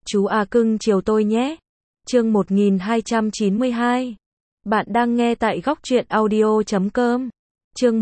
Chú à cưng chiều tôi nhé. Chương 1292. Bạn đang nghe tại Góc Truyện Audio.com. Chương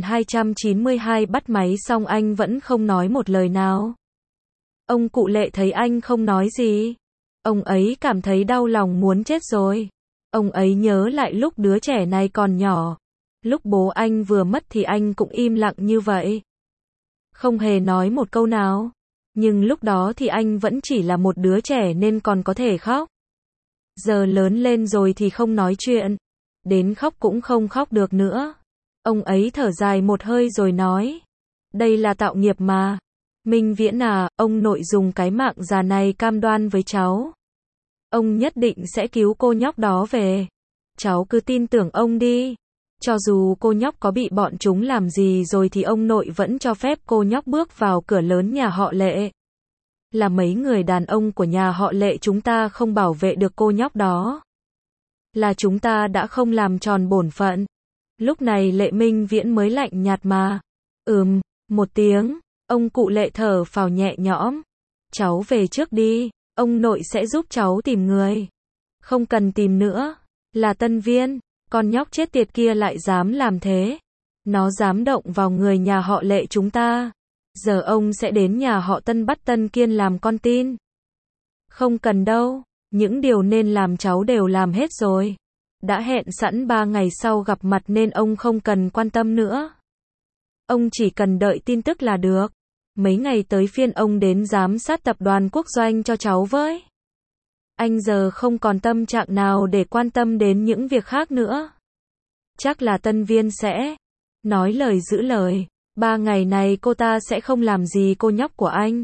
1292 bắt máy xong anh vẫn không nói một lời nào. Ông cụ Lệ thấy anh không nói gì. Ông ấy cảm thấy đau lòng muốn chết rồi. Ông ấy nhớ lại lúc đứa trẻ này còn nhỏ. Lúc bố anh vừa mất thì anh cũng im lặng như vậy. Không hề nói một câu nào. Nhưng lúc đó thì anh vẫn chỉ là một đứa trẻ nên còn có thể khóc. Giờ lớn lên rồi thì không nói chuyện. Đến khóc cũng không khóc được nữa. Ông ấy thở dài một hơi rồi nói. Đây là tạo nghiệp mà. Minh Viễn à, ông nội dùng cái mạng già này cam đoan với cháu. Ông nhất định sẽ cứu cô nhóc đó về. Cháu cứ tin tưởng ông đi. Cho dù cô nhóc có bị bọn chúng làm gì rồi thì ông nội vẫn cho phép cô nhóc bước vào cửa lớn nhà họ Lệ. Là mấy người đàn ông của nhà họ Lệ chúng ta không bảo vệ được cô nhóc đó. Là chúng ta đã không làm tròn bổn phận. Lúc này Lệ Minh Viễn mới lạnh nhạt mà. Một tiếng, ông cụ Lệ thở phào nhẹ nhõm. Cháu về trước đi, ông nội sẽ giúp cháu tìm người. Không cần tìm nữa, là Tân Viên, con nhóc chết tiệt kia lại dám làm thế. Nó dám động vào người nhà họ Lệ chúng ta. Giờ ông sẽ đến nhà họ Tân bắt Tân Kiên làm con tin. Không cần đâu, những điều nên làm cháu đều làm hết rồi. Đã hẹn sẵn 3 ngày sau gặp mặt nên ông không cần quan tâm nữa. Ông chỉ cần đợi tin tức là được. Mấy ngày tới phiên ông đến giám sát tập đoàn quốc doanh cho cháu với. Anh giờ không còn tâm trạng nào để quan tâm đến những việc khác nữa. Chắc là Tân Viên sẽ nói lời giữ lời. 3 ngày này cô ta sẽ không làm gì cô nhóc của anh.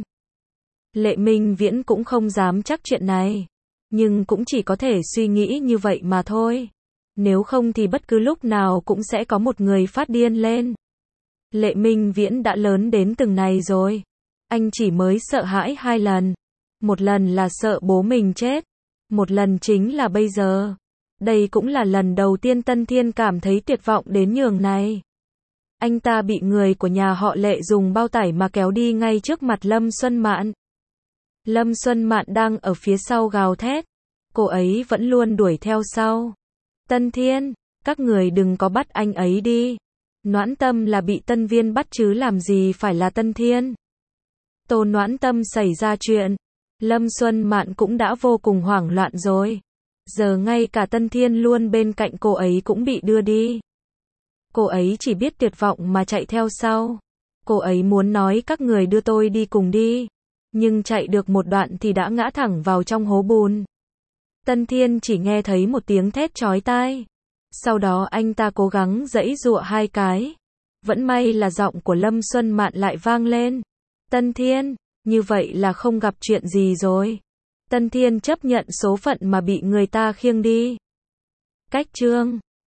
Lệ Minh Viễn cũng không dám chắc chuyện này. Nhưng cũng chỉ có thể suy nghĩ như vậy mà thôi. Nếu không thì bất cứ lúc nào cũng sẽ có một người phát điên lên. Lệ Minh Viễn đã lớn đến từng này rồi. Anh chỉ mới sợ hãi 2 lần. Một lần là sợ bố mình chết. Một lần chính là bây giờ. Đây cũng là lần đầu tiên Tân Thiên cảm thấy tuyệt vọng đến nhường này. Anh ta bị người của nhà họ Lệ dùng bao tải mà kéo đi ngay trước mặt Lâm Xuân Mạn. Lâm Xuân Mạn đang ở phía sau gào thét. Cô ấy vẫn luôn đuổi theo sau. Tân Thiên, các người đừng có bắt anh ấy đi. Noãn Tâm là bị Tân Viên bắt chứ làm gì phải là Tân Thiên. Tô Noãn Tâm xảy ra chuyện. Lâm Xuân Mạn cũng đã vô cùng hoảng loạn rồi. Giờ ngay cả Tân Thiên luôn bên cạnh cô ấy cũng bị đưa đi. Cô ấy chỉ biết tuyệt vọng mà chạy theo sau. Cô ấy muốn nói các người đưa tôi đi cùng đi. Nhưng chạy được một đoạn thì đã ngã thẳng vào trong hố bùn. Tân Thiên chỉ nghe thấy một tiếng thét chói tai. Sau đó anh ta cố gắng giãy giụa 2 cái. Vẫn may là giọng của Lâm Xuân Mạn lại vang lên. Tân Thiên, như vậy là không gặp chuyện gì rồi. Tân Thiên chấp nhận số phận mà bị người ta khiêng đi. Cách chương